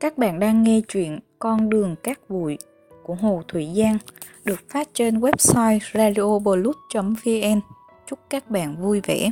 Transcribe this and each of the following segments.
Các bạn đang nghe truyện Con đường cát bụi của Hồ Thụy Giang được phát trên website radioblog.vn. Chúc các bạn vui vẻ.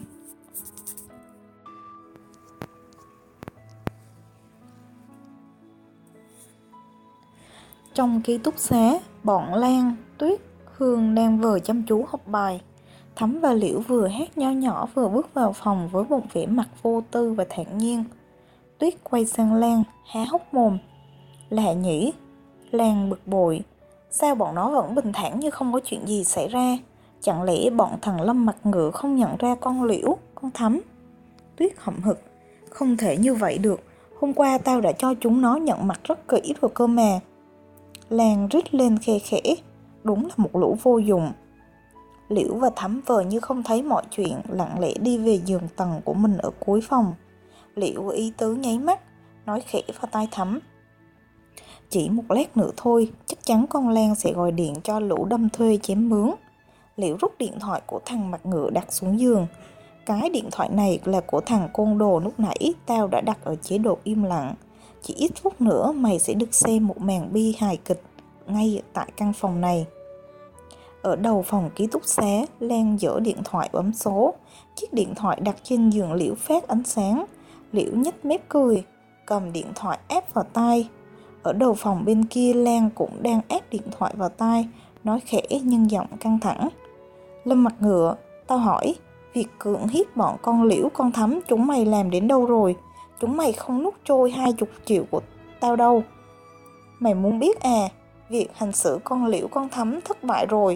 Trong ký túc xá, bọn Lan, Tuyết, Hương đang vừa chăm chú học bài. Thắm và Liễu vừa hát nho nhỏ vừa bước vào phòng với một vẻ mặt vô tư và thản nhiên. Tuyết quay sang Lan, há hốc mồm. Lạ nhỉ? Lan bực bội. Sao bọn nó vẫn bình thản như không có chuyện gì xảy ra? Chẳng lẽ bọn thằng Lâm mặt ngựa không nhận ra con Liễu, con Thắm? Tuyết hậm hực. Không thể như vậy được. Hôm qua tao đã cho chúng nó nhận mặt rất kỹ rồi cơ mà. Lan rít lên khe khẽ. Đúng là một lũ vô dụng. Liễu và Thắm vờ như không thấy mọi chuyện, lặng lẽ đi về giường tầng của mình ở cuối phòng. Liễu ý tứ nháy mắt, nói khẽ vào tai Thắm. Chỉ một lát nữa thôi, chắc chắn con Lan sẽ gọi điện cho lũ đâm thuê chém mướn. Liễu rút điện thoại của thằng mặt ngựa đặt xuống giường. Cái điện thoại này là của thằng côn đồ lúc nãy, tao đã đặt ở chế độ im lặng. Chỉ ít phút nữa mày sẽ được xem một màn bi hài kịch ngay tại căn phòng này. Ở đầu phòng ký túc xá, Lan giở điện thoại bấm số. Chiếc điện thoại đặt trên giường Liễu phát ánh sáng. Liễu nhếch mép cười, cầm điện thoại áp vào tai. Ở đầu phòng bên kia, Lan cũng đang áp điện thoại vào tai, nói khẽ nhưng giọng căng thẳng. Lâm mặt ngựa, tao hỏi, việc cưỡng hiếp bọn con Liễu con Thắm chúng mày làm đến đâu rồi? Chúng mày không nuốt trôi 20 triệu của tao đâu. Mày muốn biết à, việc hành xử con Liễu con Thắm thất bại rồi.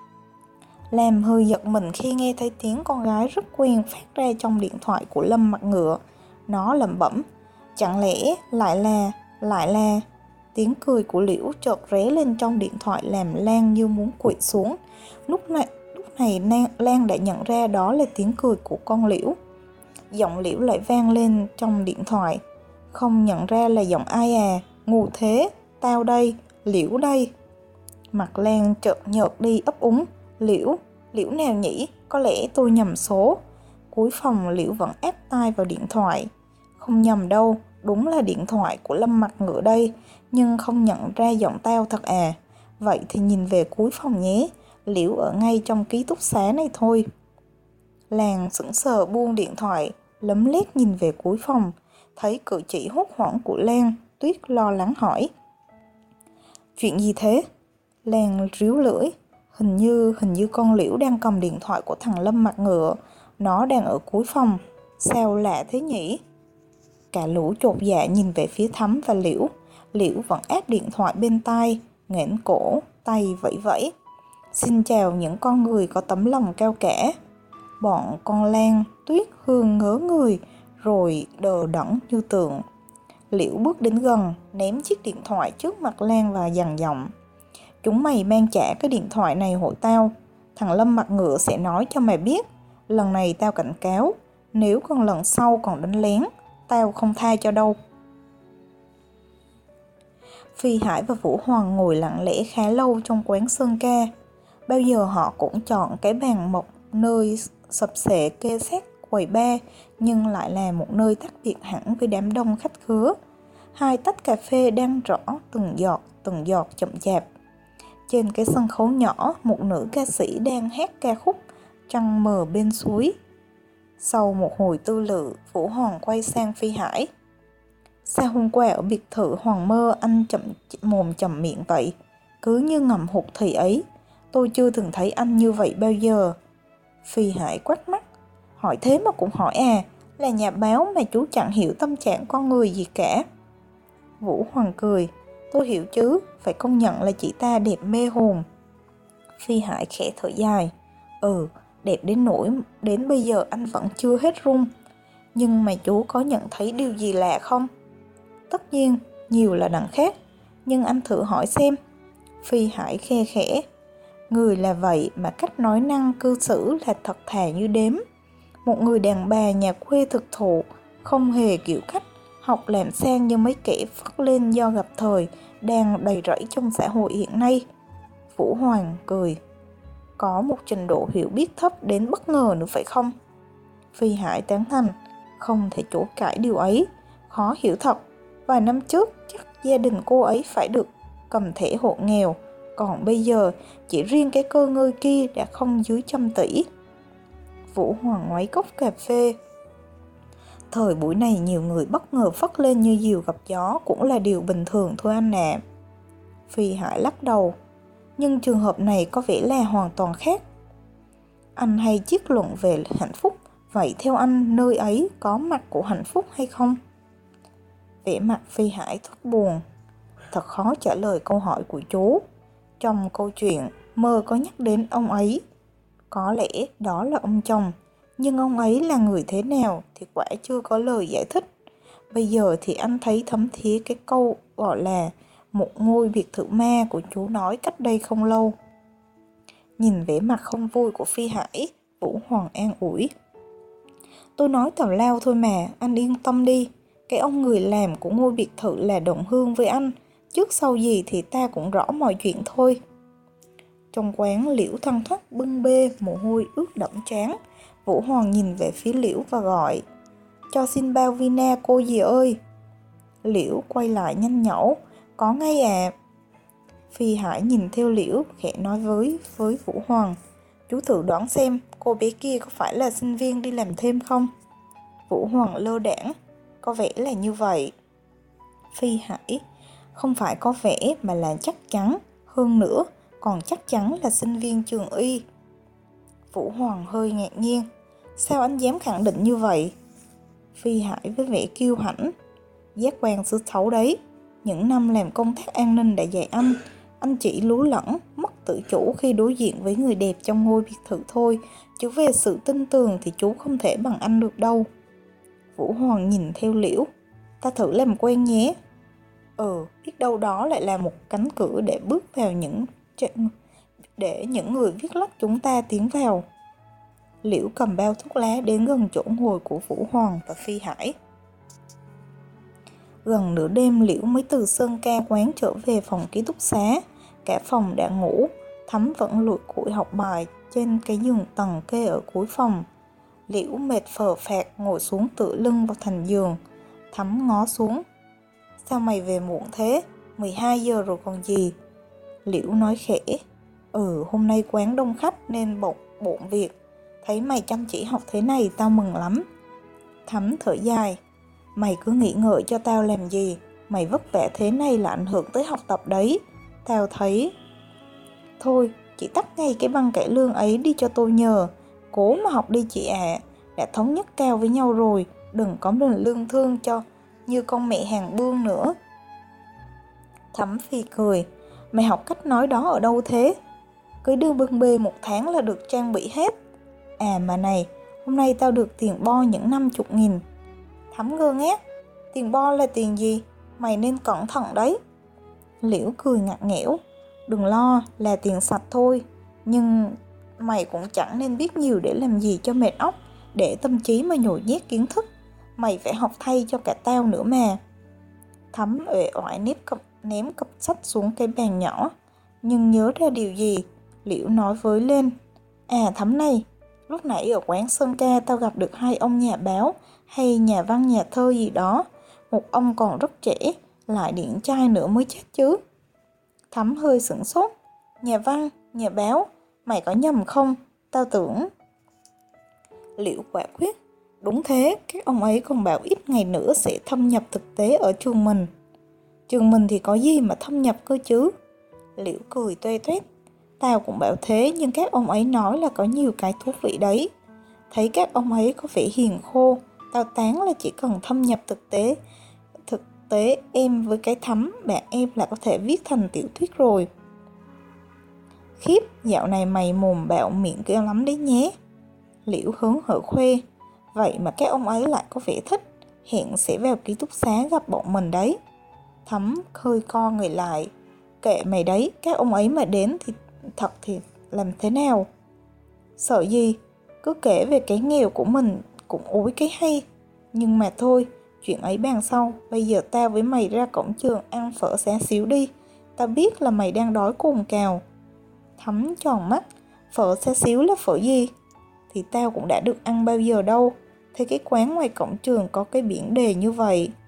Làm hơi giật mình khi nghe thấy tiếng con gái rất quen phát ra trong điện thoại của Lâm mặt ngựa. Nó lẩm bẩm, chẳng lẽ lại là... Tiếng cười của Liễu chợt ré lên trong điện thoại làm Lan như muốn quỵ xuống. Lúc này Lan đã nhận ra đó là tiếng cười của con Liễu. Giọng Liễu lại vang lên trong điện thoại. Không nhận ra là giọng ai à, ngu thế, tao đây, Liễu đây. Mặt Lan chợt nhợt đi ấp úng. Liễu nào nhỉ, có lẽ tôi nhầm số. Cuối phòng Liễu vẫn áp tai vào điện thoại. Không nhầm đâu, đúng là điện thoại của Lâm mặt ngựa đây, nhưng không nhận ra giọng tao thật à. Vậy thì nhìn về cuối phòng nhé, Liễu ở ngay trong ký túc xá này thôi. Lan sững sờ buông điện thoại, lấm lét nhìn về cuối phòng. Thấy cử chỉ hốt hoảng của Lan, Tuyết lo lắng hỏi. Chuyện gì thế? Lan ríu lưỡi. Hình như con Liễu đang cầm điện thoại của thằng Lâm mặt ngựa. Nó đang ở cuối phòng. Sao lạ thế nhỉ? Cả lũ chột dạ nhìn về phía Thắm và Liễu. Liễu vẫn áp điện thoại bên tai, nghển cổ, tay vẫy vẫy. Xin chào những con người có tấm lòng cao cả. Bọn con Lan, Tuyết, Hương ngớ người, rồi đờ đẫn như tượng. Liễu bước đến gần, ném chiếc điện thoại trước mặt Lan và dằn giọng. Chúng mày mang trả cái điện thoại này hộ tao. Thằng Lâm mặt ngựa sẽ nói cho mày biết. Lần này tao cảnh cáo, nếu còn lần sau còn đánh lén, tao không tha cho đâu. Phi Hải và Vũ Hoàng ngồi lặng lẽ khá lâu trong quán sơn ca. Bao giờ họ cũng chọn cái bàn mộc nơi sập xệ kê sát quầy bar, nhưng lại là một nơi tách biệt hẳn với đám đông khách khứa. 2 tách cà phê đang rõ từng giọt chậm chạp. Trên cái sân khấu nhỏ, một nữ ca sĩ đang hát ca khúc Trăng mờ bên suối. Sau một hồi tư lự, Vũ Hoàng quay sang Phi Hải. Sao hôm qua ở biệt thự Hoàng Mơ anh chậm miệng vậy? Cứ như ngậm hụt thì ấy. Tôi chưa từng thấy anh như vậy bao giờ. Phi Hải quắt mắt. Hỏi thế mà cũng hỏi à? Là nhà báo mà chú chẳng hiểu tâm trạng con người gì cả. Vũ Hoàng cười. Tôi hiểu chứ, phải công nhận là chị ta đẹp mê hồn. Phi Hải khẽ thở dài. Đẹp đến nỗi đến bây giờ anh vẫn chưa hết run. Nhưng mà chú có nhận thấy điều gì lạ không? Tất nhiên, nhiều là đằng khác. Nhưng anh thử hỏi xem. Phi Hải khe khẽ. Người là vậy mà cách nói năng cư xử là thật thà như đếm. Một người đàn bà nhà quê thực thụ, không hề kiểu cách, học làm sang như mấy kẻ phất lên do gặp thời, đang đầy rẫy trong xã hội hiện nay. Vũ Hoàng cười. Có một trình độ hiểu biết thấp đến bất ngờ nữa phải không? Phi Hải tán thành. Không thể chối cãi điều ấy. Khó hiểu thật. Vài năm trước chắc gia đình cô ấy phải được cầm thẻ hộ nghèo, còn bây giờ chỉ riêng cái cơ ngơi kia đã không dưới 100 tỷ. Vũ Hoàng ngoáy cốc cà phê. Thời buổi này nhiều người bất ngờ phất lên như diều gặp gió cũng là điều bình thường thôi anh ạ. Phi Hải lắc đầu. Nhưng trường hợp này có vẻ là hoàn toàn khác. Anh hay chiết luận về hạnh phúc, vậy theo anh nơi ấy có mặt của hạnh phúc hay không? Vẻ mặt Phi Hải thất buồn. Thật khó trả lời câu hỏi của chú. Trong câu chuyện, Mơ có nhắc đến ông ấy. Có lẽ đó là ông chồng, nhưng ông ấy là người thế nào thì quả chưa có lời giải thích. Bây giờ thì anh thấy thấm thía cái câu gọi là một ngôi biệt thự ma của chú nói cách đây không lâu. Nhìn vẻ mặt không vui của Phi Hải, Vũ Hoàng an ủi. Tôi nói tào lao thôi mà, anh yên tâm đi. Cái ông người làm của ngôi biệt thự là đồng hương với anh. Trước sau gì thì ta cũng rõ mọi chuyện thôi. Trong quán, Liễu thăng thoắt bưng bê, mồ hôi ướt đẫm trán. Vũ Hoàng nhìn về phía Liễu và gọi. Cho xin bao vina cô dì ơi. Liễu quay lại nhanh nhẩu. Có ngay à. Phi Hải nhìn theo Liễu, khẽ nói với Vũ Hoàng. Chú thử đoán xem cô bé kia có phải là sinh viên đi làm thêm không? Vũ Hoàng lơ đãng. Có vẻ là như vậy. Phi Hải. Không phải có vẻ mà là chắc chắn. Hơn nữa, còn chắc chắn là sinh viên trường y. Vũ Hoàng hơi ngạc nhiên. Sao anh dám khẳng định như vậy? Phi Hải với vẻ kiêu hãnh. Giác quan xứ xấu đấy. Những năm làm công tác an ninh đã dạy anh chỉ lú lẫn, mất tự chủ khi đối diện với người đẹp trong ngôi biệt thự thôi, chứ về sự tin tưởng thì chú không thể bằng anh được đâu. Vũ Hoàng nhìn theo Liễu. Ta thử làm quen nhé. Biết đâu đó lại là một cánh cửa để bước vào để những người viết lách chúng ta tiến vào. Liễu cầm bao thuốc lá đến gần chỗ ngồi của Vũ Hoàng và Phi Hải. Gần nửa đêm Liễu mới từ Sơn Ca quán trở về phòng ký túc xá. Cả phòng đã ngủ. Thắm vẫn lụi cụi học bài trên cái giường tầng kê ở cuối phòng. Liễu mệt phờ phạc ngồi xuống tựa lưng vào thành giường. Thắm ngó xuống. Sao mày về muộn thế? 12 giờ rồi còn gì? Liễu nói khẽ. Hôm nay quán đông khách nên bộn việc. Thấy mày chăm chỉ học thế này tao mừng lắm. Thắm thở dài. Mày cứ nghĩ ngợi cho tao làm gì? Mày vất vả thế này là ảnh hưởng tới học tập đấy. Tao thấy. Thôi, chị tắt ngay cái băng cải lương ấy đi cho tôi nhờ. Cố mà học đi chị ạ. Đã thống nhất cao với nhau rồi. Đừng có mình lương thương cho như con mẹ hàng bương nữa. Thắm phì cười. Mày học cách nói đó ở đâu thế? Cứ đưa bưng bê 1 tháng là được trang bị hết. À mà này, hôm nay tao được tiền bo những 50.000. Thắm ngơ ngác. Tiền bo là tiền gì? Mày nên cẩn thận đấy. Liễu cười ngặt nghẽo. Đừng lo, là tiền sạch thôi. Nhưng mày cũng chẳng nên biết nhiều để làm gì cho mệt óc. Để tâm trí mà nhồi nhét kiến thức. Mày phải học thay cho cả tao nữa mà. Thắm uể oải ném cặp sách xuống cái bàn nhỏ. Nhưng nhớ ra điều gì, Liễu nói với lên. À Thắm này, lúc nãy ở quán Sơn Ca tao gặp được 2 ông nhà báo hay nhà văn nhà thơ gì đó. Một ông còn rất trẻ, lại điển trai nữa mới chết chứ. Thắm hơi sửng sốt. Nhà văn, nhà báo, mày có nhầm không? Tao tưởng. Liễu quả quyết. Đúng thế, các ông ấy còn bảo ít ngày nữa sẽ thâm nhập thực tế ở trường mình. Trường mình thì có gì mà thâm nhập cơ chứ? Liễu cười tuê toét. Tao cũng bảo thế, nhưng các ông ấy nói là có nhiều cái thú vị đấy. Thấy các ông ấy có vẻ hiền khô, tao tán là chỉ cần thâm nhập thực tế em với cái Thắm bạn em là có thể viết thành tiểu thuyết rồi. Khiếp, dạo này mày mồm bạo miệng kêu lắm đấy nhé. Liễu hớn hở khoe. Vậy mà các ông ấy lại có vẻ thích. Hẹn sẽ vào ký túc xá gặp bọn mình đấy. Thắm hơi co người lại. Kệ mày đấy, các ông ấy mà đến thì thật thì làm thế nào? Sợ gì? Cứ kể về cái nghèo của mình cũng ối cái hay. Nhưng mà thôi, chuyện ấy bàn sau. Bây giờ tao với mày ra cổng trường ăn phở xá xíu đi. Tao biết là mày đang đói cồn cào. Thắm tròn mắt. Phở xá xíu là phở gì? Thì tao cũng đã được ăn bao giờ đâu. Thấy cái quán ngoài cổng trường có cái biển đề như vậy.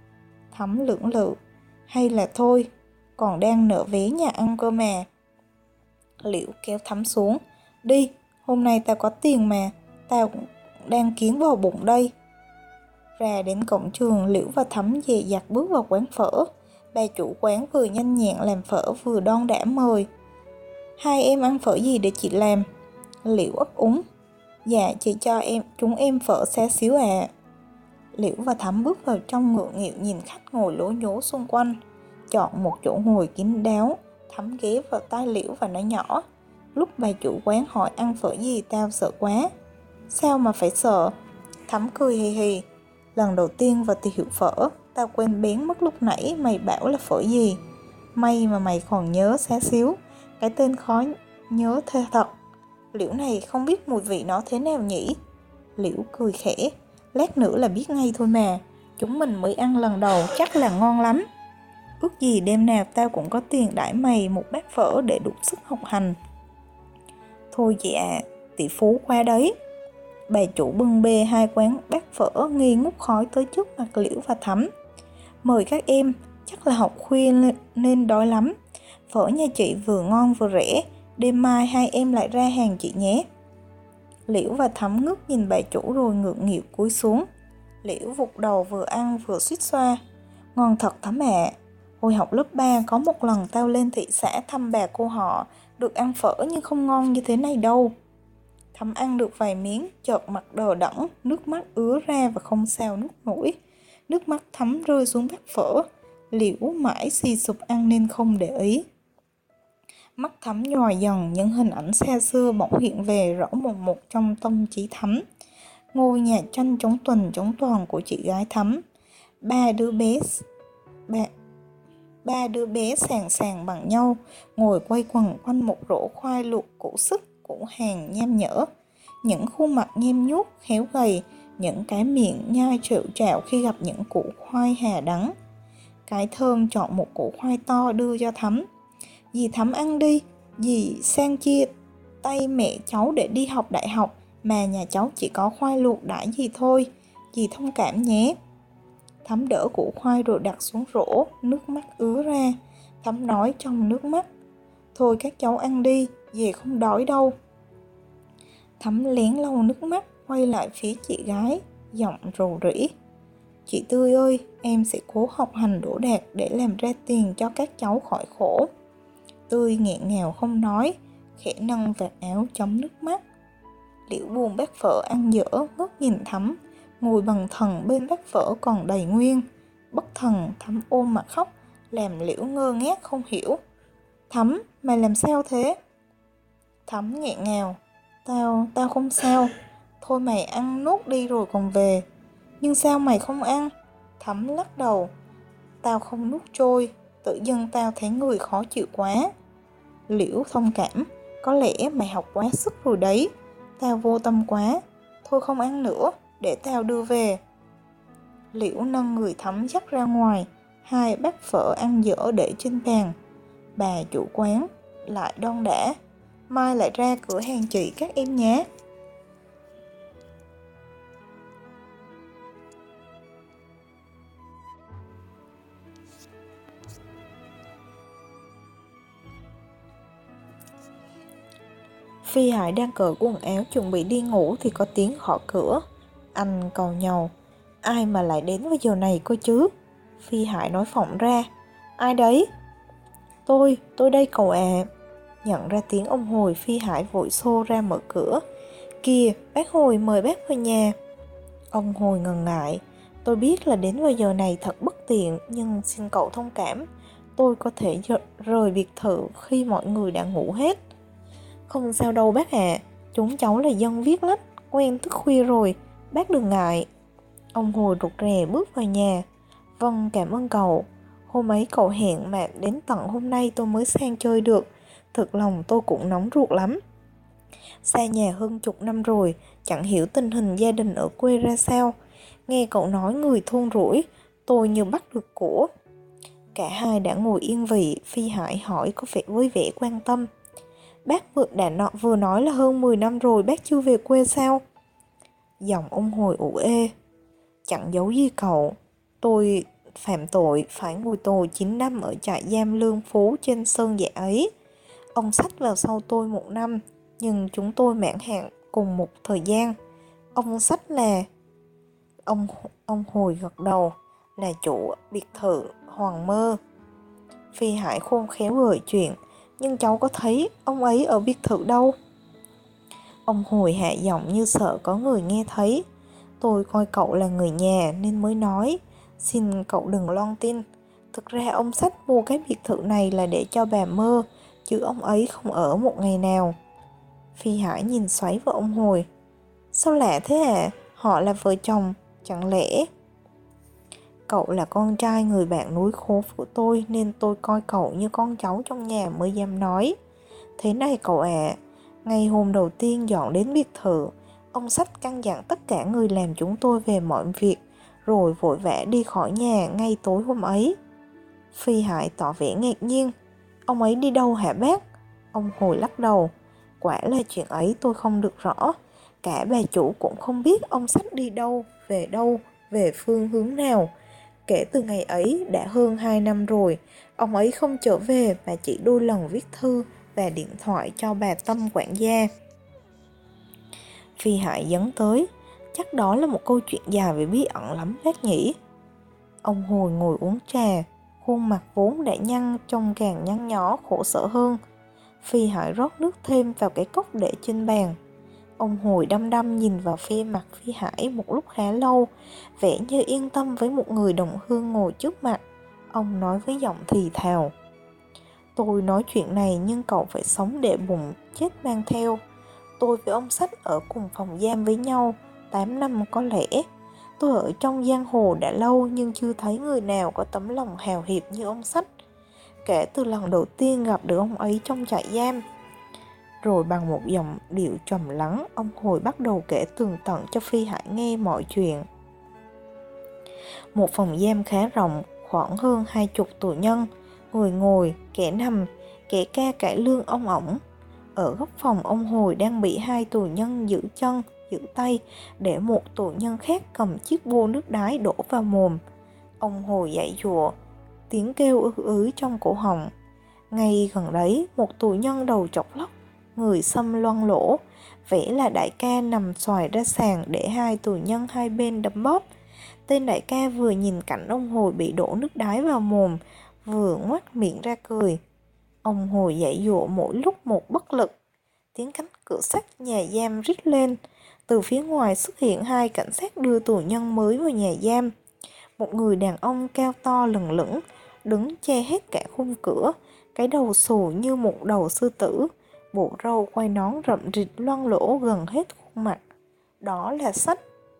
Thắm lưỡng lự. Hay là thôi, còn đang nợ vé nhà ăn cơ mà. Liễu kéo Thắm xuống. Đi, hôm nay tao có tiền mà, tao cũng đang kiếm vào bụng đây. Ra đến cổng trường, Liễu và Thắm dè dặt bước vào quán phở. Bà chủ quán vừa nhanh nhẹn làm phở vừa đon đả mời. Hai em ăn phở gì để chị làm? Liễu ấp úng. Dạ, chị cho chúng em phở xá xíu à. Liễu và Thắm bước vào trong ngượng nghịu nhìn khách ngồi lố nhố xung quanh. Chọn một chỗ ngồi kín đáo, Thắm ghé vào tai Liễu và nói nhỏ. Lúc bà chủ quán hỏi ăn phở gì tao sợ quá. Sao mà phải sợ? Thắm cười hì hì. Lần đầu tiên vào tiệm phở, tao quên bén mất lúc nãy mày bảo là phở gì. May mà mày còn nhớ xá xíu, cái tên khó nhớ thê thật. Liễu này không biết mùi vị nó thế nào nhỉ? Liễu cười khẽ. Lát nữa là biết ngay thôi mà, chúng mình mới ăn lần đầu chắc là ngon lắm. Ước gì đêm nào tao cũng có tiền đãi mày một bát phở để đủ sức học hành. Thôi dạ, tỷ phú qua đấy. Bà chủ bưng bê hai quán bát phở nghi ngút khói tới trước mặt Liễu và Thắm. Mời các em, chắc là học khuya nên đói lắm. Phở nhà chị vừa ngon vừa rẻ, đêm mai hai em lại ra hàng chị nhé. Liễu và Thắm ngước nhìn bà chủ rồi ngượng nghịu cúi xuống. Liễu vụt đầu vừa ăn vừa suýt xoa. Ngon thật Thắm ạ. Hồi học lớp 3 có một lần tao lên thị xã thăm bà cô họ, được ăn phở nhưng không ngon như thế này đâu. Thắm ăn được vài miếng, chợt mặt đờ đẫn, nước mắt ứa ra và không sao nuốt nổi. Nước mắt Thắm rơi xuống bát phở. Liễu mãi xì sụp ăn nên không để ý. Mắt Thắm nhòi dần, những hình ảnh xa xưa bỗng hiện về rõ mồn một trong tâm trí Thắm. Ngôi nhà tranh chống tuần chống toàn của chị gái Thắm. Ba đứa bé sàng sàng bằng nhau, ngồi quay quần quanh một rổ khoai luộc củ sức, củ hàng nham nhở. Những khuôn mặt nhem nhuốc, khéo gầy, những cái miệng nhai trệu trạo khi gặp những củ khoai hà đắng. Cái Thơm chọn một củ khoai to đưa cho Thắm. Dì Thắm ăn đi, dì sang chia tay mẹ cháu để đi học đại học, mà nhà cháu chỉ có khoai luộc đãi dì thôi, dì thông cảm nhé. Thắm đỡ củ khoai rồi đặt xuống rổ, nước mắt ứa ra. Thắm nói trong nước mắt. Thôi các cháu ăn đi, dì không đói đâu. Thắm lén lau nước mắt, quay lại phía chị gái, giọng rầu rĩ. Chị Tươi ơi, em sẽ cố học hành đỗ đạt để làm ra tiền cho các cháu khỏi khổ. Tươi nghẹn ngào không nói, khẽ nâng vạt áo chống nước mắt. Liễu buồn bát phở ăn dở, ngước nhìn Thắm, ngồi bằng thần bên bát phở còn đầy nguyên. Bất thần Thắm ôm mặt khóc, làm Liễu ngơ ngác không hiểu. Thắm, mày làm sao thế? Thắm nghẹn ngào. Tao không sao. Thôi mày ăn nốt đi rồi còn về. Nhưng sao mày không ăn? Thắm lắc đầu. Tao không nuốt trôi, tự dưng tao thấy người khó chịu quá. Liễu thông cảm. Có lẽ mày học quá sức rồi đấy. Tao vô tâm quá. Thôi không ăn nữa, để tao đưa về. Liễu nâng người Thắm dắt ra ngoài. Hai bát phở ăn dở để trên bàn. Bà chủ quán lại đon đả. Mai lại ra cửa hàng chị các em nhé. Phi Hải đang cởi quần áo chuẩn bị đi ngủ thì có tiếng gõ cửa. Anh cầu nhàu. Ai mà lại đến vào giờ này cơ chứ? Phi Hải nói phỏng ra. Ai đấy? Tôi đây cậu à. Nhận ra tiếng ông Hồi, Phi Hải vội xô ra mở cửa. Kìa, bác Hồi mời bác vào nhà. Ông Hồi ngần ngại. Tôi biết là đến vào giờ này thật bất tiện, nhưng xin cậu thông cảm. Tôi có thể rời biệt thự khi mọi người đã ngủ hết. Không sao đâu bác ạ, chúng cháu là dân viết lách, quen thức khuya rồi, bác đừng ngại. Ông Hồi rụt rè bước vào nhà. Vâng, cảm ơn cậu. Hôm ấy cậu hẹn mà đến tận hôm nay tôi mới sang chơi được. Thực lòng tôi cũng nóng ruột lắm. Xa nhà hơn chục năm rồi, chẳng hiểu tình hình gia đình ở quê ra sao. Nghe cậu nói người thôn rủi, tôi như bắt được của. Cả hai đã ngồi yên vị, Phi Hải hỏi có vẻ với vẻ quan tâm. Bác vừa nói là hơn 10 năm rồi bác chưa về quê sao? Giọng ông Hồi ủ ê. Chẳng giấu gì cậu, tôi phạm tội phải ngồi tù 9 năm ở trại giam Lương Phú trên Sơn Dạ ấy. Ông Sách vào sau tôi 1 năm, nhưng chúng tôi mãn hạn cùng một thời gian. Ông Sách là... Ông Hồi gật đầu. Là chủ biệt thự Hoàng Mơ. Phi Hải khôn khéo gợi chuyện. Nhưng cháu có thấy ông ấy ở biệt thự đâu? Ông Hồi hạ giọng như sợ có người nghe thấy. Tôi coi cậu là người nhà nên mới nói. Xin cậu đừng loan tin. Thực ra ông Sách mua cái biệt thự này là để cho bà Mơ, chứ ông ấy không ở một ngày nào. Phi Hải nhìn xoáy vào ông Hồi. Sao lạ thế à? Họ là vợ chồng, chẳng lẽ... Cậu là con trai người bạn núi khố của tôi nên tôi coi cậu như con cháu trong nhà mới dám nói. Thế này cậu ạ, ngày hôm đầu tiên dọn đến biệt thự, ông Sách căn dặn tất cả người làm chúng tôi về mọi việc, rồi vội vã đi khỏi nhà ngay tối hôm ấy. Phi Hải tỏ vẻ ngạc nhiên. Ông ấy đi đâu hả bác? Ông Hồi lắc đầu. Quả là chuyện ấy tôi không được rõ. Cả bà chủ cũng không biết ông Sách đi đâu, về phương hướng nào. Kể từ ngày ấy đã hơn 2 năm rồi, ông ấy không trở về mà chỉ đôi lần viết thư và điện thoại cho bà Tâm quản gia. Phi Hải dấn tới. Chắc đó là một câu chuyện dài và bí ẩn lắm bác nhỉ? Ông Hồi ngồi uống trà, khuôn mặt vốn đã nhăn trông càng nhăn nhó khổ sở hơn. Phi Hải rót nước thêm vào cái cốc để trên bàn. Ông Hồi đăm đăm nhìn vào mặt Phi Hải một lúc khá lâu, vẻ như yên tâm với một người đồng hương ngồi trước mặt. Ông nói với giọng thì thào. Tôi nói chuyện này nhưng cậu phải sống để bụng, chết mang theo. Tôi với ông Sách ở cùng phòng giam với nhau 8 năm có lẽ. Tôi ở trong giang hồ đã lâu nhưng chưa thấy người nào có tấm lòng hào hiệp như ông Sách. Kể từ lần đầu tiên gặp được ông ấy trong trại giam. Rồi bằng một giọng điệu trầm lắng, ông Hồi bắt đầu kể tường tận cho Phi Hải nghe mọi chuyện. Một phòng giam khá rộng, khoảng hơn 20 tù nhân, người ngồi, kẻ nằm, kẻ ca cải lương ông ổng. Ở góc phòng ông Hồi đang bị 2 tù nhân giữ chân, giữ tay, để một tù nhân khác cầm chiếc bô nước đái đổ vào mồm. Ông Hồi giãy giụa, tiếng kêu ứ trong cổ họng. Ngay gần đấy, một tù nhân đầu chọc lóc, người xăm loang lỗ, vẽ là đại ca nằm xoài ra sàn để 2 tù nhân hai bên đấm bóp. Tên đại ca vừa nhìn cảnh ông Hồi bị đổ nước đái vào mồm, vừa ngoác miệng ra cười. Ông Hồi giãy giụa mỗi lúc một bất lực. Tiếng cánh cửa sắt nhà giam rít lên. Từ phía ngoài xuất hiện 2 cảnh sát đưa tù nhân mới vào nhà giam. Một người đàn ông cao to lừng lững, đứng che hết cả khung cửa, cái đầu xù như một đầu sư tử, bộ râu quai nón rậm rịt loang lỗ gần hết khuôn mặt. Đó là Sách.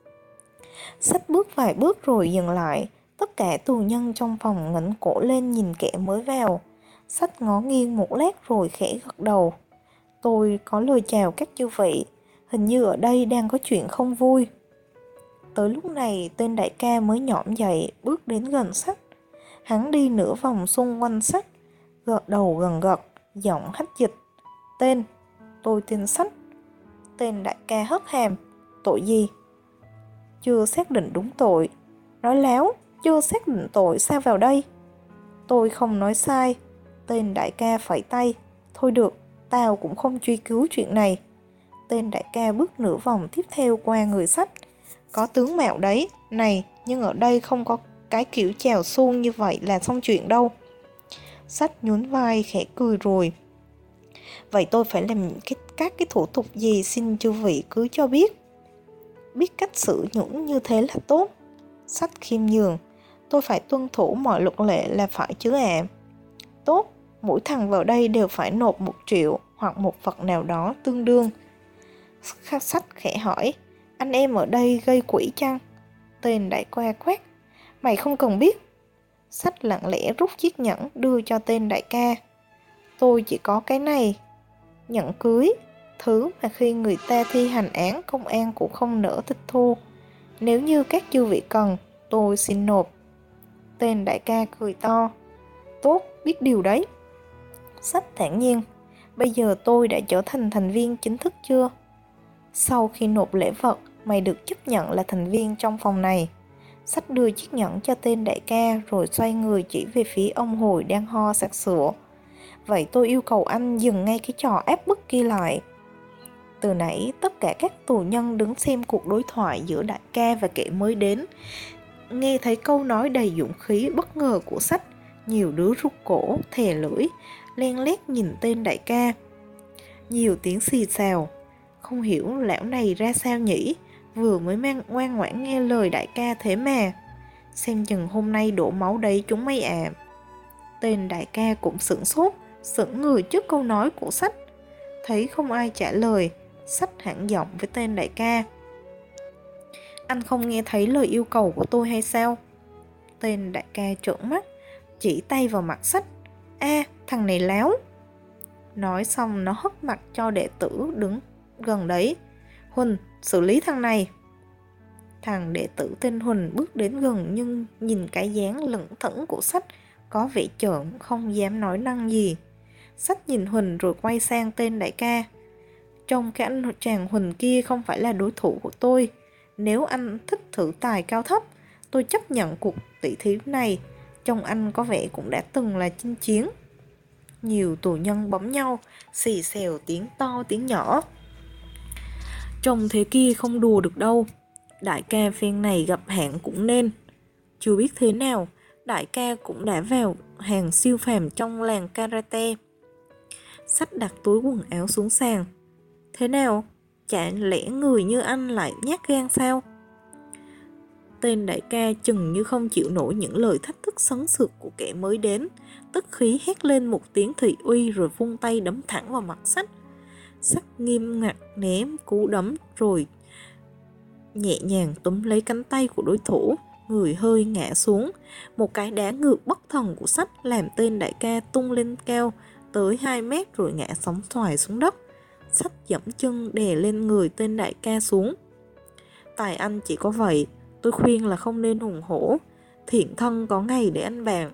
Sách bước vài bước rồi dừng lại. Tất cả tù nhân trong phòng ngẩng cổ lên nhìn kẻ mới vào. Sách ngó nghiêng một lát rồi khẽ gật đầu. Tôi có lời chào các chư vị. Hình như ở đây đang có chuyện không vui. Tới lúc này tên đại ca mới nhõm dậy, bước đến gần Sách. Hắn đi nửa vòng xung quanh Sách, gật đầu gần gật, giọng hách dịch. Tên, tôi tên Sách. Tên đại ca hất hàm. Tội gì? Chưa xác định đúng tội. Nói láo, chưa xác định tội sao vào đây? Tôi không nói sai. Tên đại ca phẩy tay. Thôi được, tao cũng không truy cứu chuyện này. Tên đại ca bước nửa vòng tiếp theo qua người Sách. Có tướng mạo đấy, này, nhưng ở đây không có cái kiểu chèo suông như vậy là xong chuyện đâu. Sách nhún vai khẽ cười rồi. Vậy tôi phải làm các cái thủ tục gì xin chư vị cứ cho biết. Biết cách xử nhũng như thế là tốt. Sách khiêm nhường. Tôi phải tuân thủ mọi luật lệ là phải chứ ạ. Tốt, mỗi thằng vào đây đều phải nộp 1 triệu hoặc một vật nào đó tương đương. Sách khẽ hỏi. Anh em ở đây gây quỹ chăng? Tên đại ca quát. Mày không cần biết. Sách lặng lẽ rút chiếc nhẫn đưa cho tên đại ca. Tôi chỉ có cái này. Nhẫn cưới, thứ mà khi người ta thi hành án công an cũng không nỡ tịch thu. Nếu như các chư vị cần, tôi xin nộp. Tên đại ca cười to. Tốt, biết điều đấy. Sách thản nhiên. Bây giờ tôi đã trở thành thành viên chính thức chưa? Sau khi nộp lễ vật, mày được chấp nhận là thành viên trong phòng này. Sách đưa chiếc nhẫn cho tên đại ca rồi xoay người chỉ về phía ông Hồi đang ho sặc sụa. Vậy tôi yêu cầu anh dừng ngay cái trò áp bức kia lại. Từ nãy tất cả các tù nhân đứng xem cuộc đối thoại giữa đại ca và kẻ mới đến. Nghe thấy câu nói đầy dũng khí bất ngờ của Sách, nhiều đứa rụt cổ, thè lưỡi, len lét nhìn tên đại ca. Nhiều tiếng xì xào. Không hiểu lão này ra sao nhỉ, vừa mới ngoan ngoãn nghe lời đại ca thế mà. Xem chừng hôm nay đổ máu đấy chúng mày à. Tên đại ca cũng sửng sốt, sững người trước câu nói của Sách. Thấy không ai trả lời, Sách hãng giọng với tên đại ca. Anh không nghe thấy lời yêu cầu của tôi hay sao? Tên đại ca trợn mắt, chỉ tay vào mặt Sách. Thằng này láo. Nói xong nó hất mặt cho đệ tử đứng gần đấy. Huỳnh, xử lý thằng này. Thằng đệ tử tên Huỳnh bước đến gần nhưng nhìn cái dáng lững thững của Sách có vẻ trợn, không dám nói năng gì. Sách nhìn Huỳnh rồi quay sang tên đại ca. Trông cái anh chàng Huỳnh kia không phải là đối thủ của tôi. Nếu anh thích thử tài cao thấp, tôi chấp nhận cuộc tỷ thí này. Trông anh có vẻ cũng đã từng là chinh chiến. Nhiều tù nhân bấm nhau, xì xèo tiếng to tiếng nhỏ. Trông thế kia không đùa được đâu. Đại ca phen này gặp hạn cũng nên. Chưa biết thế nào, đại ca cũng đã vào hàng siêu phàm trong làng karate. Sách đặt túi quần áo xuống sàn. Thế nào? Chả lẽ người như anh lại nhát gan sao? Tên đại ca chừng như không chịu nổi những lời thách thức sấn sượt của kẻ mới đến, tức khí hét lên một tiếng thị uy rồi vung tay đấm thẳng vào mặt Sách. Sách nghiêm ngặt ném cú đấm rồi nhẹ nhàng túm lấy cánh tay của đối thủ, người hơi ngã xuống. Một cái đá ngược bất thần của Sách làm tên đại ca tung lên cao tới 2 mét rồi ngã sóng xoài xuống đất. Sách giẫm chân đè lên người tên đại ca xuống. Tài anh chỉ có vậy, tôi khuyên là không nên hùng hổ, thiện thân có ngày để anh bàn.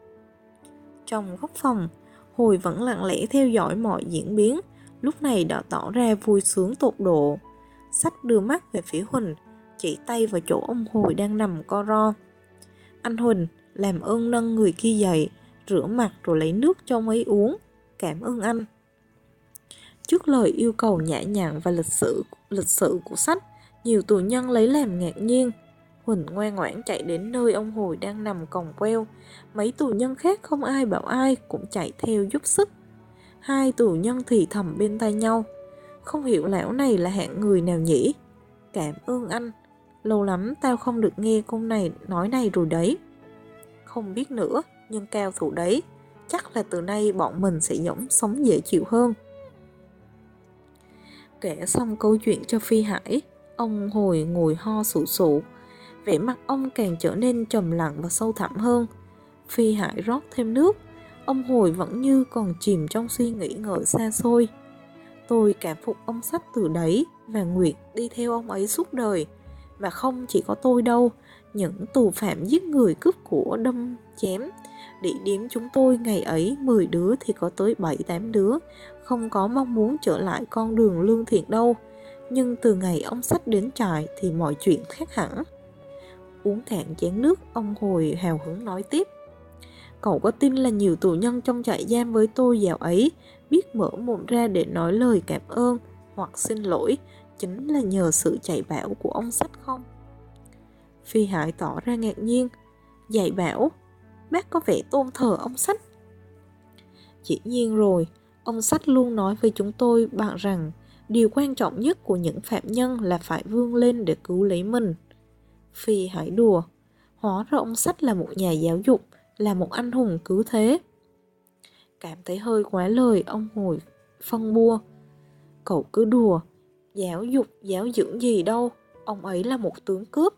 Trong góc phòng, Hồi vẫn lặng lẽ theo dõi mọi diễn biến, lúc này đã tỏ ra vui sướng tột độ. Sách đưa mắt về phía Huỳnh, chỉ tay vào chỗ ông Hồi đang nằm co ro. Anh Huỳnh, làm ơn nâng người kia dậy, rửa mặt rồi lấy nước cho ông ấy uống. Cảm ơn anh. Trước lời yêu cầu nhã nhặn và lịch sự của Sách, nhiều tù nhân lấy làm ngạc nhiên. Huỳnh ngoan ngoãn chạy đến nơi ông Hồi đang nằm còng queo. Mấy tù nhân khác không ai bảo ai cũng chạy theo giúp sức. Hai tù nhân thì thầm bên tai nhau. Không hiểu lão này là hạng người nào nhỉ? Cảm ơn anh. Lâu lắm tao không được nghe câu này nói này rồi đấy. Không biết nữa, nhưng cao thủ đấy. Chắc là từ nay bọn mình sẽ sống dễ chịu hơn. Kể xong câu chuyện cho Phi Hải, ông Hồi ngồi ho sụ sụ. Vẻ mặt ông càng trở nên trầm lặng và sâu thẳm hơn. Phi Hải rót thêm nước. Ông Hồi vẫn như còn chìm trong suy nghĩ ngợi xa xôi. Tôi cảm phục ông Sách từ đấy và nguyện đi theo ông ấy suốt đời. Và không chỉ có tôi đâu, những tù phạm giết người cướp của đâm chém. Địa điểm chúng tôi ngày ấy 10 đứa thì có tới 7-8 đứa không có mong muốn trở lại con đường lương thiện đâu. Nhưng từ ngày ông Sách đến trại thì mọi chuyện khác hẳn. Uống cạn chén nước, ông Hồi hào hứng nói tiếp. Cậu có tin là nhiều tù nhân trong trại giam với tôi dạo ấy biết mở mồm ra để nói lời cảm ơn hoặc xin lỗi chính là nhờ sự dạy bảo của ông Sách không? Phi Hải tỏ ra ngạc nhiên. Dạy bảo? Bác có vẻ tôn thờ ông Sách. Dĩ nhiên rồi, ông Sách luôn nói với chúng tôi bằng rằng điều quan trọng nhất của những phạm nhân là phải vươn lên để cứu lấy mình. Phi Hải đùa. Hóa ra ông Sách là một nhà giáo dục, là một anh hùng cứu thế. Cảm thấy hơi quá lời, ông Hồi phân bua. Cậu cứ đùa, giáo dục, giáo dưỡng gì đâu, ông ấy là một tướng cướp.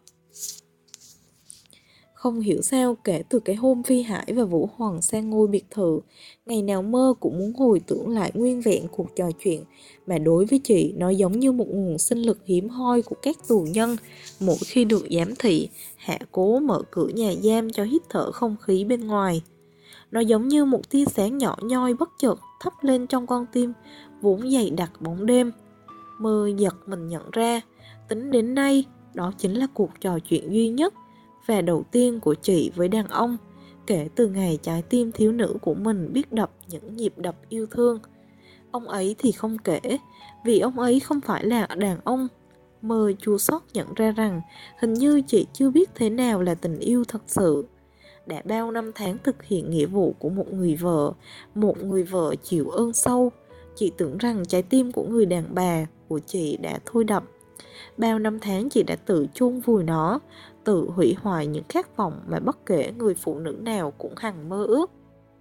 Không hiểu sao kể từ cái hôm Phi Hải và Vũ Hoàng sang ngôi biệt thự, ngày nào mơ cũng muốn hồi tưởng lại nguyên vẹn cuộc trò chuyện, mà đối với chị nó giống như một nguồn sinh lực hiếm hoi của các tù nhân. Mỗi khi được giám thị, hạ cố mở cửa nhà giam cho hít thở không khí bên ngoài. Nó giống như một tia sáng nhỏ nhoi bất chợt thắp lên trong con tim vốn dày đặc bóng đêm. Mơ giật mình nhận ra, tính đến nay đó chính là cuộc trò chuyện duy nhất về đầu tiên của chị với đàn ông, kể từ ngày trái tim thiếu nữ của mình biết đập những nhịp đập yêu thương. Ông ấy thì không kể, vì ông ấy không phải là đàn ông. Mơ chua xót nhận ra rằng hình như chị chưa biết thế nào là tình yêu thật sự. Đã bao năm tháng thực hiện nghĩa vụ của một người vợ chịu ơn sâu, chị tưởng rằng trái tim của người đàn bà của chị đã thôi đập. Bao năm tháng chị đã tự chôn vùi nó, tự hủy hoại những khát vọng mà bất kể người phụ nữ nào cũng hằng mơ ước.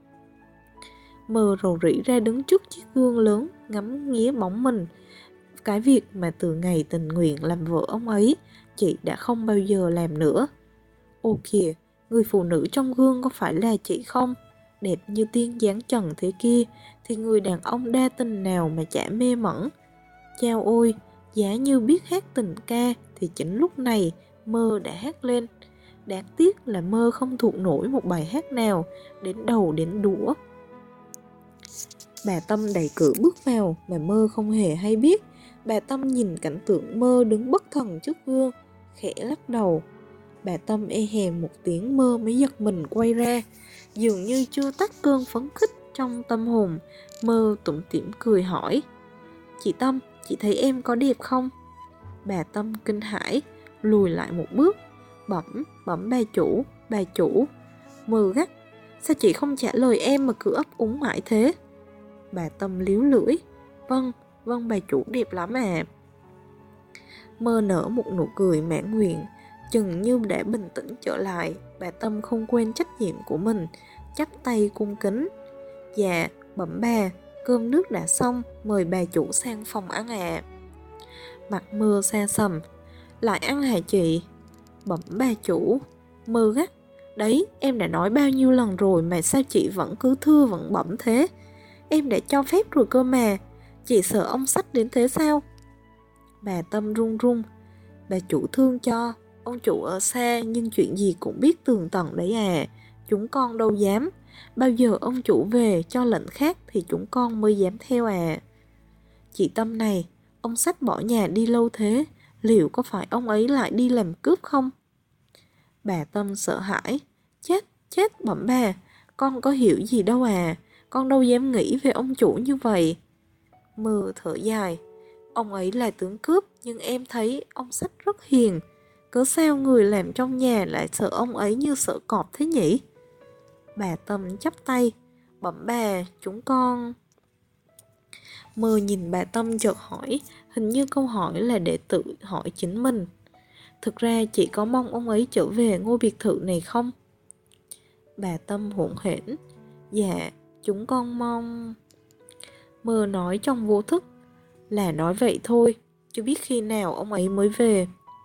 Mơ rầu rĩ ra đứng trước chiếc gương lớn, ngắm nghía bóng mình. Cái việc mà từ ngày tình nguyện làm vợ ông ấy, chị đã không bao giờ làm nữa. Ô kìa, người phụ nữ trong gương có phải là chị không? Đẹp như tiên dáng trần thế kia, thì người đàn ông đa tình nào mà chả mê mẩn. Chao ôi, giá như biết hát tình ca thì chính lúc này Mơ đã hát lên. Đáng tiếc là Mơ không thuộc nổi một bài hát nào, đến đầu đến đũa. Bà Tâm đẩy cửa bước vào mà Mơ không hề hay biết. Bà Tâm nhìn cảnh tượng Mơ đứng bất thần trước gương, khẽ lắc đầu. Bà Tâm ê hề một tiếng, Mơ mới giật mình quay ra. Dường như chưa tắt cơn phấn khích trong tâm hồn, Mơ tủm tỉm cười hỏi: Chị Tâm, chị thấy em có đẹp không? Bà Tâm kinh hãi, lùi lại một bước, bẩm bà chủ. Mơ gắt: Sao chị không trả lời em mà cứ ấp úng mãi thế? Bà Tâm líu lưỡi: Vâng bà chủ đẹp lắm à. Mơ nở một nụ cười mãn nguyện. Chừng như đã bình tĩnh trở lại, bà Tâm không quên trách nhiệm của mình, chắp tay cung kính: Dạ, bẩm bà, cơm nước đã xong, mời bà chủ sang phòng ăn ạ. Mặt Mơ xa sầm: Lại ăn hả chị? Bẩm bà chủ. Mơ gắt: Đấy, em đã nói bao nhiêu lần rồi mà sao chị vẫn cứ thưa vẫn bẩm thế? Em đã cho phép rồi cơ mà, chị sợ ông sách đến thế sao? Bà Tâm run run: Bà chủ thương cho, ông chủ ở xa nhưng chuyện gì cũng biết tường tận đấy à. Chúng con đâu dám, bao giờ ông chủ về cho lệnh khác thì chúng con mới dám theo à. Chị Tâm này, ông sách bỏ nhà đi lâu thế, liệu có phải ông ấy lại đi làm cướp không? Bà Tâm sợ hãi: Chết bẩm bà, con có hiểu gì đâu à, con đâu dám nghĩ về ông chủ như vậy. Mơ thở dài: Ông ấy là tướng cướp, nhưng em thấy ông sách rất hiền. Cớ sao người làm trong nhà lại sợ ông ấy như sợ cọp thế nhỉ? Bà Tâm chắp tay: Bẩm bà, chúng con... Mơ nhìn bà Tâm chợt hỏi, hình như câu hỏi là để tự hỏi chính mình. Thực ra chị có mong ông ấy trở về ngôi biệt thự này không? Bà Tâm hỗn hển: Dạ, chúng con mong... Mơ nói trong vô thức: Là nói vậy thôi, chưa biết khi nào ông ấy mới về.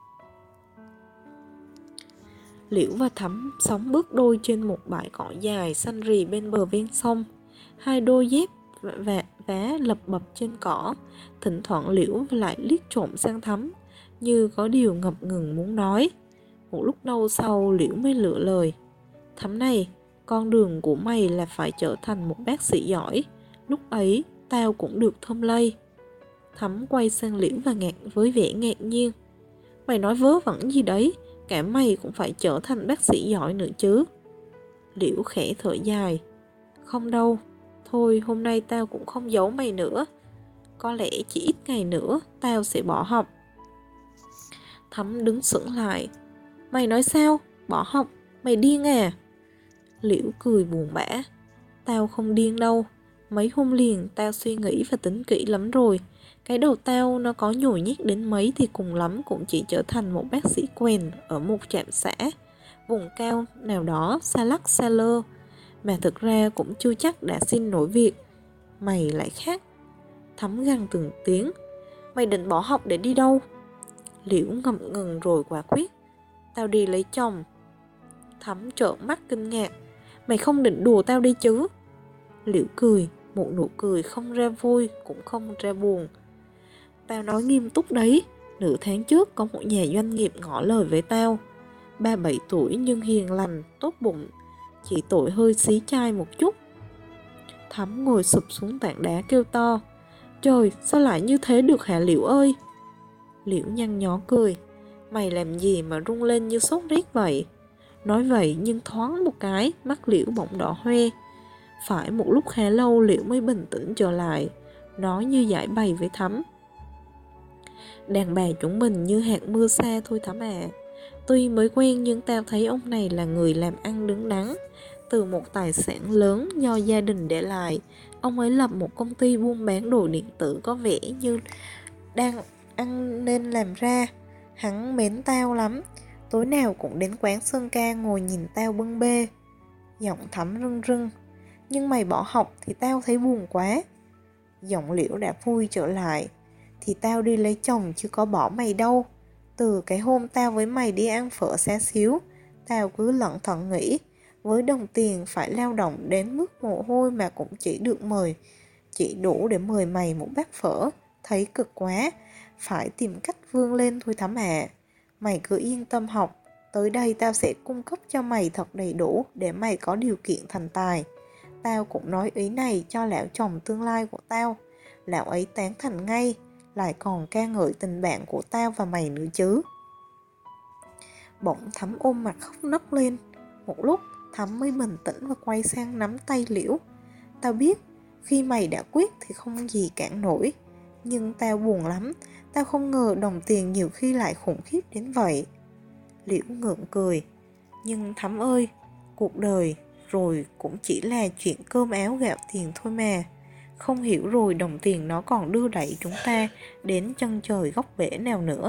Liễu và Thắm sống bước đôi trên một bãi cỏ dài xanh rì bên bờ ven sông. Hai đôi dép vá lập bập trên cỏ. Thỉnh thoảng Liễu lại liếc trộm sang Thắm, như có điều ngập ngừng muốn nói. Một lúc lâu sau Liễu mới lựa lời: Thắm này, con đường của mày là phải trở thành một bác sĩ giỏi, lúc ấy tao cũng được thơm lây. Thắm quay sang Liễu và với vẻ ngạc nhiên: Mày nói vớ vẩn gì đấy, cả mày cũng phải trở thành bác sĩ giỏi nữa chứ. Liễu khẽ thở dài: Không đâu, thôi hôm nay tao cũng không giấu mày nữa. Có lẽ chỉ ít ngày nữa tao sẽ bỏ học. Thắm đứng sững lại: Mày nói sao? Bỏ học? Mày điên à? Liễu cười buồn bã: Tao không điên đâu. Mấy hôm liền tao suy nghĩ và tính kỹ lắm rồi. Cái đầu tao nó có nhồi nhét đến mấy thì cùng lắm cũng chỉ trở thành một bác sĩ quèn ở một trạm xã vùng cao nào đó xa lắc xa lơ, mà thực ra cũng chưa chắc đã xin nổi việc. Mày lại khác. Thắm gằn từng tiếng: Mày định bỏ học để đi đâu? Liễu ngập ngừng rồi quả quyết: Tao đi lấy chồng. Thắm trợn mắt kinh ngạc: Mày không định đùa tao đi chứ? Liễu cười, một nụ cười không ra vui cũng không ra buồn: Tao nói nghiêm túc đấy. Nửa tháng trước có một nhà doanh nghiệp ngỏ lời với tao. 37 tuổi nhưng hiền lành, tốt bụng, chỉ tội hơi xí chai một chút. Thắm ngồi sụp xuống tảng đá kêu to: Trời, sao lại như thế được hả Liễu ơi? Liễu nhăn nhó cười: Mày làm gì mà rung lên như sốt rét vậy? Nói vậy nhưng thoáng một cái, mắt Liễu bỗng đỏ hoe. Phải một lúc khá lâu Liễu mới bình tĩnh trở lại, nói như giải bày với Thắm. Đàn bà chúng mình như hạt mưa xa thôi Thắm à. Tuy mới quen nhưng tao thấy ông này là người làm ăn đứng đắn. Từ một tài sản lớn do gia đình để lại, ông ấy lập một công ty buôn bán đồ điện tử có vẻ như đang ăn nên làm ra. Hắn mến tao lắm, tối nào cũng đến quán Sơn Ca ngồi nhìn tao bưng bê. Giọng Thắm rưng rưng. Nhưng mày bỏ học thì tao thấy buồn quá. Giọng Liễu đã vui trở lại. Thì tao đi lấy chồng chứ có bỏ mày đâu. Từ cái hôm tao với mày đi ăn phở xá xíu, tao cứ lẩn thận nghĩ, với đồng tiền phải lao động đến mức mồ hôi mà cũng chỉ đủ để mời mày một bát phở, thấy cực quá, phải tìm cách vươn lên thôi Thắm à. Mày cứ yên tâm học, tới đây tao sẽ cung cấp cho mày thật đầy đủ để mày có điều kiện thành tài. Tao cũng nói ý này cho lão chồng tương lai của tao, lão ấy tán thành ngay, lại còn ca ngợi tình bạn của tao và mày nữa chứ. Bỗng Thắm ôm mặt khóc nấc lên. Một lúc Thắm mới bình tĩnh và quay sang nắm tay Liễu. Tao biết khi mày đã quyết thì không gì cản nổi, nhưng tao buồn lắm. Tao không ngờ đồng tiền nhiều khi lại khủng khiếp đến vậy. Liễu ngượng cười. Nhưng Thắm ơi, cuộc đời rồi cũng chỉ là chuyện cơm áo gạo tiền thôi mà. Không hiểu rồi đồng tiền nó còn đưa đẩy chúng ta đến chân trời góc bể nào nữa.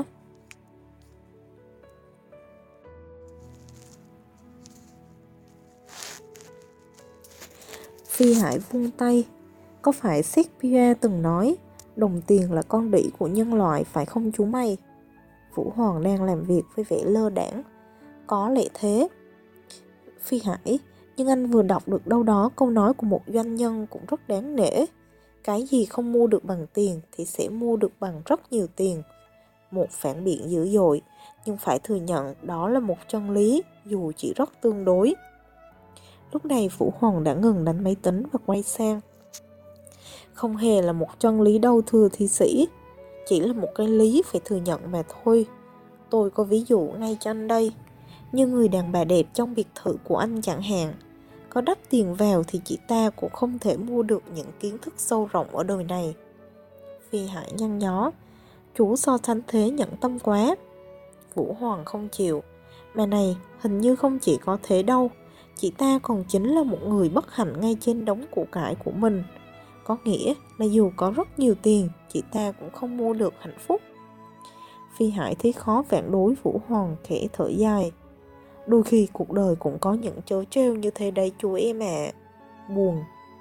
Phi Hải vung tay. Có phải Shakespeare từng nói đồng tiền là con đĩ của nhân loại phải không chú mày? Vũ Hoàng đang làm việc với vẻ lơ đãng. Có lẽ thế. Phi Hải, nhưng anh vừa đọc được đâu đó câu nói của một doanh nhân cũng rất đáng nể. Cái gì không mua được bằng tiền thì sẽ mua được bằng rất nhiều tiền. Một phản biện dữ dội, nhưng phải thừa nhận đó là một chân lý, dù chỉ rất tương đối. Lúc này Vũ Hoàng đã ngừng đánh máy tính và quay sang. Không hề là một chân lý đâu thưa thi sĩ, chỉ là một cái lý phải thừa nhận mà thôi. Tôi có ví dụ ngay cho anh đây. Như người đàn bà đẹp trong biệt thự của anh chẳng hạn. Có đắp tiền vào thì chị ta cũng không thể mua được những kiến thức sâu rộng ở đời này. Phi Hải nhăn nhó. Chú so sánh thế nhẫn tâm quá. Vũ Hoàng không chịu. Mà này, hình như không chỉ có thế đâu. Chị ta còn chính là một người bất hạnh ngay trên đống của cải của mình. Có nghĩa là dù có rất nhiều tiền, chị ta cũng không mua được hạnh phúc. Phi Hải thấy khó phản đối Vũ Hoàng, khẽ thở dài. Đôi khi cuộc đời cũng có những trớ trêu như thế đấy chú em ạ. Buồn.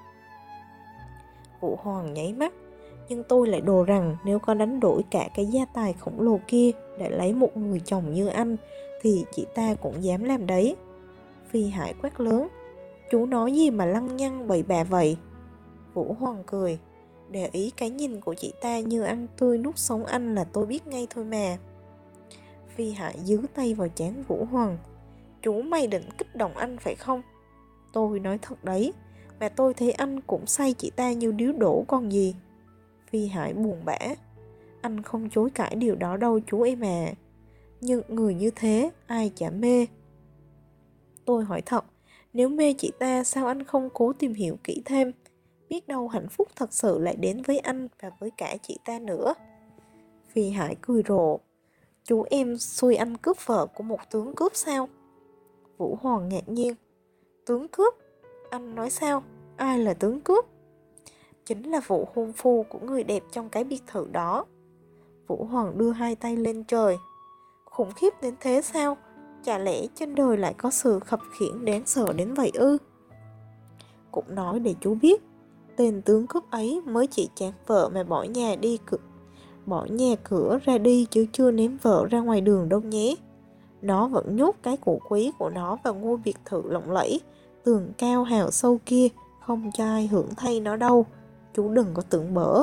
Vũ Hoàng nháy mắt. Nhưng tôi lại đồ rằng nếu có đánh đổi cả cái gia tài khổng lồ kia để lấy một người chồng như anh thì chị ta cũng dám làm đấy. Phi Hải quát lớn. Chú nói gì mà lăng nhăng bậy bạ vậy? Vũ Hoàng cười. Để ý cái nhìn của chị ta như ăn tươi nuốt sống anh là tôi biết ngay thôi mà. Phi Hải giữ tay vào trán Vũ Hoàng. Chú mày định kích động anh phải không? Tôi nói thật đấy, mà tôi thấy anh cũng say chị ta như điếu đổ còn gì. Phi Hải buồn bã. Anh không chối cãi điều đó đâu chú em à. Nhưng người như thế ai chả mê. Tôi hỏi thật, nếu mê chị ta sao anh không cố tìm hiểu kỹ thêm? Biết đâu hạnh phúc thật sự lại đến với anh và với cả chị ta nữa. Phi Hải cười rộ. Chú em xui anh cướp vợ của một tướng cướp sao? Vũ Hoàng ngạc nhiên. Tướng cướp? Anh nói sao? Ai là tướng cướp? Chính là vụ hôn phu của người đẹp trong cái biệt thự đó. Vũ Hoàng đưa hai tay lên trời. Khủng khiếp đến thế sao? Chả lẽ trên đời lại có sự khập khiễng đáng sợ đến vậy ư? Cũng nói để chú biết, tên tướng cướp ấy mới chỉ chán vợ mà bỏ nhà cửa ra đi chứ chưa ném vợ ra ngoài đường đâu nhé. Nó vẫn nhốt cái cổ quý của nó vào ngôi biệt thự lộng lẫy, tường cao hào sâu kia, không cho ai hưởng thay nó đâu. Chú đừng có tưởng bở.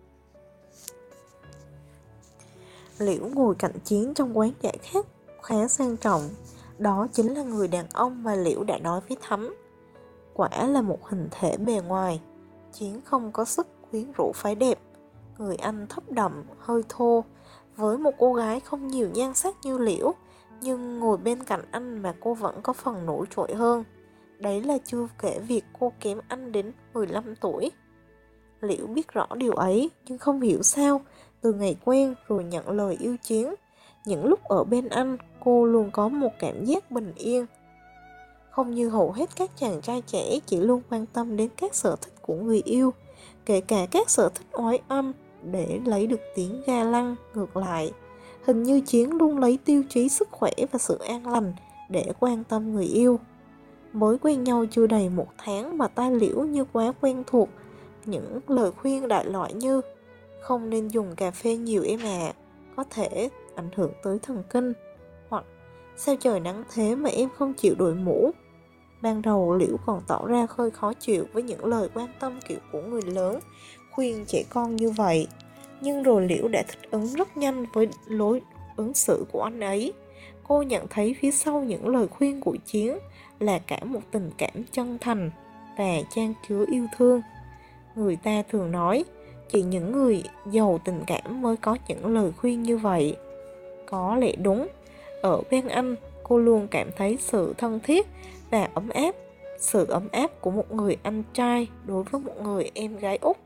Liễu ngồi cạnh Chiến trong quán giải khát khá sang trọng. Đó chính là người đàn ông mà Liễu đã nói với Thắm. Quả là một hình thể bề ngoài. Chiến không có sức quyến rũ phái đẹp. Người anh thấp đậm, hơi thô. Với một cô gái không nhiều nhan sắc như Liễu Nhưng ngồi bên cạnh anh mà cô vẫn có phần nổi trội hơn. Đấy là chưa kể việc cô kém anh đến 15 tuổi. Liễu biết rõ điều ấy, nhưng không hiểu sao, từ ngày quen rồi nhận lời yêu Chiến, những lúc ở bên anh, cô luôn có một cảm giác bình yên. Không như hầu hết các chàng trai trẻ chỉ luôn quan tâm đến các sở thích của người yêu, kể cả các sở thích oái âm, để lấy được tiếng ga lăng. Ngược lại, hình như Chiến luôn lấy tiêu chí sức khỏe và sự an lành để quan tâm người yêu. Mới quen nhau chưa đầy 1 tháng mà tai Liễu như quá quen thuộc những lời khuyên đại loại như: không nên dùng cà phê nhiều em ạ, có thể ảnh hưởng tới thần kinh, hoặc sao trời nắng thế mà em không chịu đội mũ. Ban đầu Liễu còn tỏ ra hơi khó chịu với những lời quan tâm kiểu của người lớn khuyên trẻ con như vậy, nhưng rồi Liễu đã thích ứng rất nhanh với lối ứng xử của anh ấy. Cô nhận thấy phía sau những lời khuyên của Chiến là cả một tình cảm chân thành và chan chứa yêu thương. Người ta thường nói chỉ những người giàu tình cảm mới có những lời khuyên như vậy. Có lẽ đúng, ở bên anh, cô luôn cảm thấy sự thân thiết và ấm áp, sự ấm áp của một người anh trai đối với một người em gái út.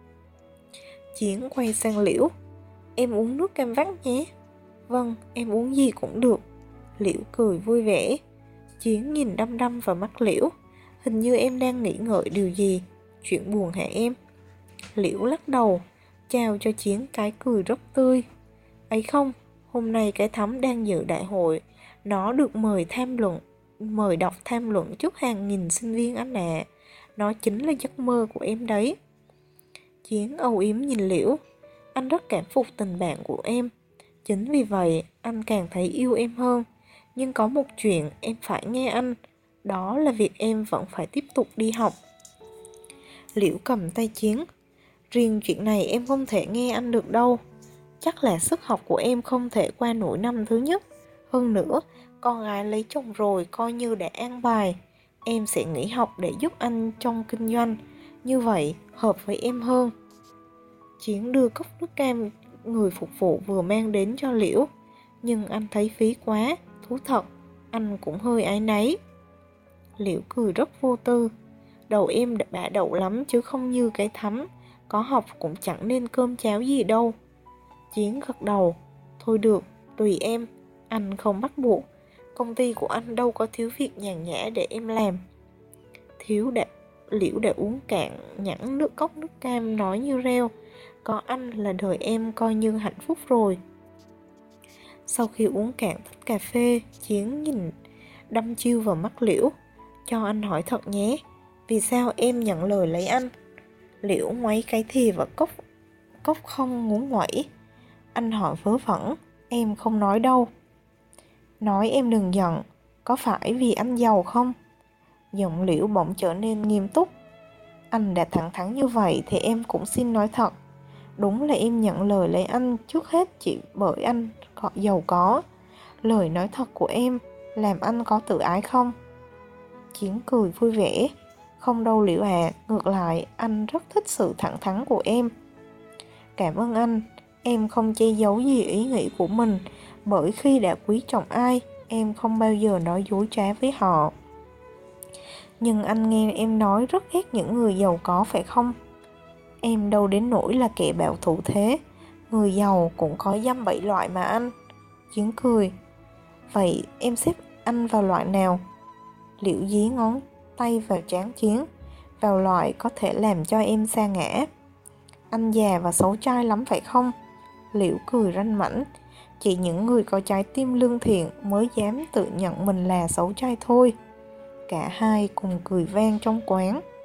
Chiến quay sang Liễu: em uống nước cam vắt nhé. Vâng, em uống gì cũng được. Liễu cười vui vẻ. Chiến nhìn đăm đăm vào mắt Liễu: hình như em đang nghĩ ngợi điều gì. Chuyện buồn hả em? Liễu lắc đầu, chào cho Chiến cái cười rất tươi. Ấy không, hôm nay cái Thắm đang dự đại hội, nó được mời đọc tham luận trước hàng nghìn sinh viên anh ạ. Nó chính là giấc mơ của em đấy. Chiến âu yếm nhìn Liễu: anh rất cảm phục tình bạn của em. Chính vì vậy anh càng thấy yêu em hơn. Nhưng có một chuyện em phải nghe anh, đó là việc em vẫn phải tiếp tục đi học. Liễu cầm tay Chiến: riêng chuyện này em không thể nghe anh được đâu. Chắc là sức học của em không thể qua nổi năm thứ nhất. Hơn nữa, con gái lấy chồng rồi coi như đã an bài. Em sẽ nghỉ học để giúp anh trong kinh doanh. Như vậy hợp với em hơn. Chiến đưa cốc nước cam người phục vụ vừa mang đến cho Liễu. Nhưng anh thấy phí quá, thú thật, anh cũng hơi áy náy. Liễu cười rất vô tư: đầu em đã bả đậu lắm chứ không như cái Thắm, có học cũng chẳng nên cơm cháo gì đâu. Chiến gật đầu: thôi được, tùy em, anh không bắt buộc. Công ty của anh đâu có thiếu việc nhàn nhã để em làm. Liễu đã uống cạn nhẵn cốc nước cam, nói như reo: có anh là đời em coi như hạnh phúc rồi. Sau khi uống cạn tách cà phê, Chiến nhìn đăm chiêu vào mắt Liễu: cho anh hỏi thật nhé, vì sao em nhận lời lấy anh? Liễu ngoáy cái thìa vào cốc không muốn ngoẩy. Anh hỏi vớ vẩn: em không nói đâu. Nói em đừng giận, có phải vì anh giàu không? Giọng Liễu bỗng trở nên nghiêm túc. Anh đã thẳng thắn như vậy thì em cũng xin nói thật. Đúng là em nhận lời lấy anh trước hết chỉ bởi anh giàu có. Lời nói thật của em làm anh có tự ái không? Chiến cười vui vẻ: không đâu Liễu à, ngược lại anh rất thích sự thẳng thắn của em. Cảm ơn anh, em không che giấu gì ý nghĩ của mình, bởi khi đã quý trọng ai, em không bao giờ nói dối trá với họ. Nhưng anh nghe em nói rất ghét những người giàu có phải không? Em đâu đến nỗi là kẻ bảo thủ thế. Người giàu cũng có dăm bảy loại mà anh. Chiến cười: vậy em xếp anh vào loại nào? Liễu dí ngón tay vào trán Chiến: vào loại có thể làm cho em sa ngã. Anh già và xấu trai lắm phải không? Liễu cười ranh mãnh: chỉ những người có trái tim lương thiện mới dám tự nhận mình là xấu trai thôi. Cả hai cùng cười vang trong quán.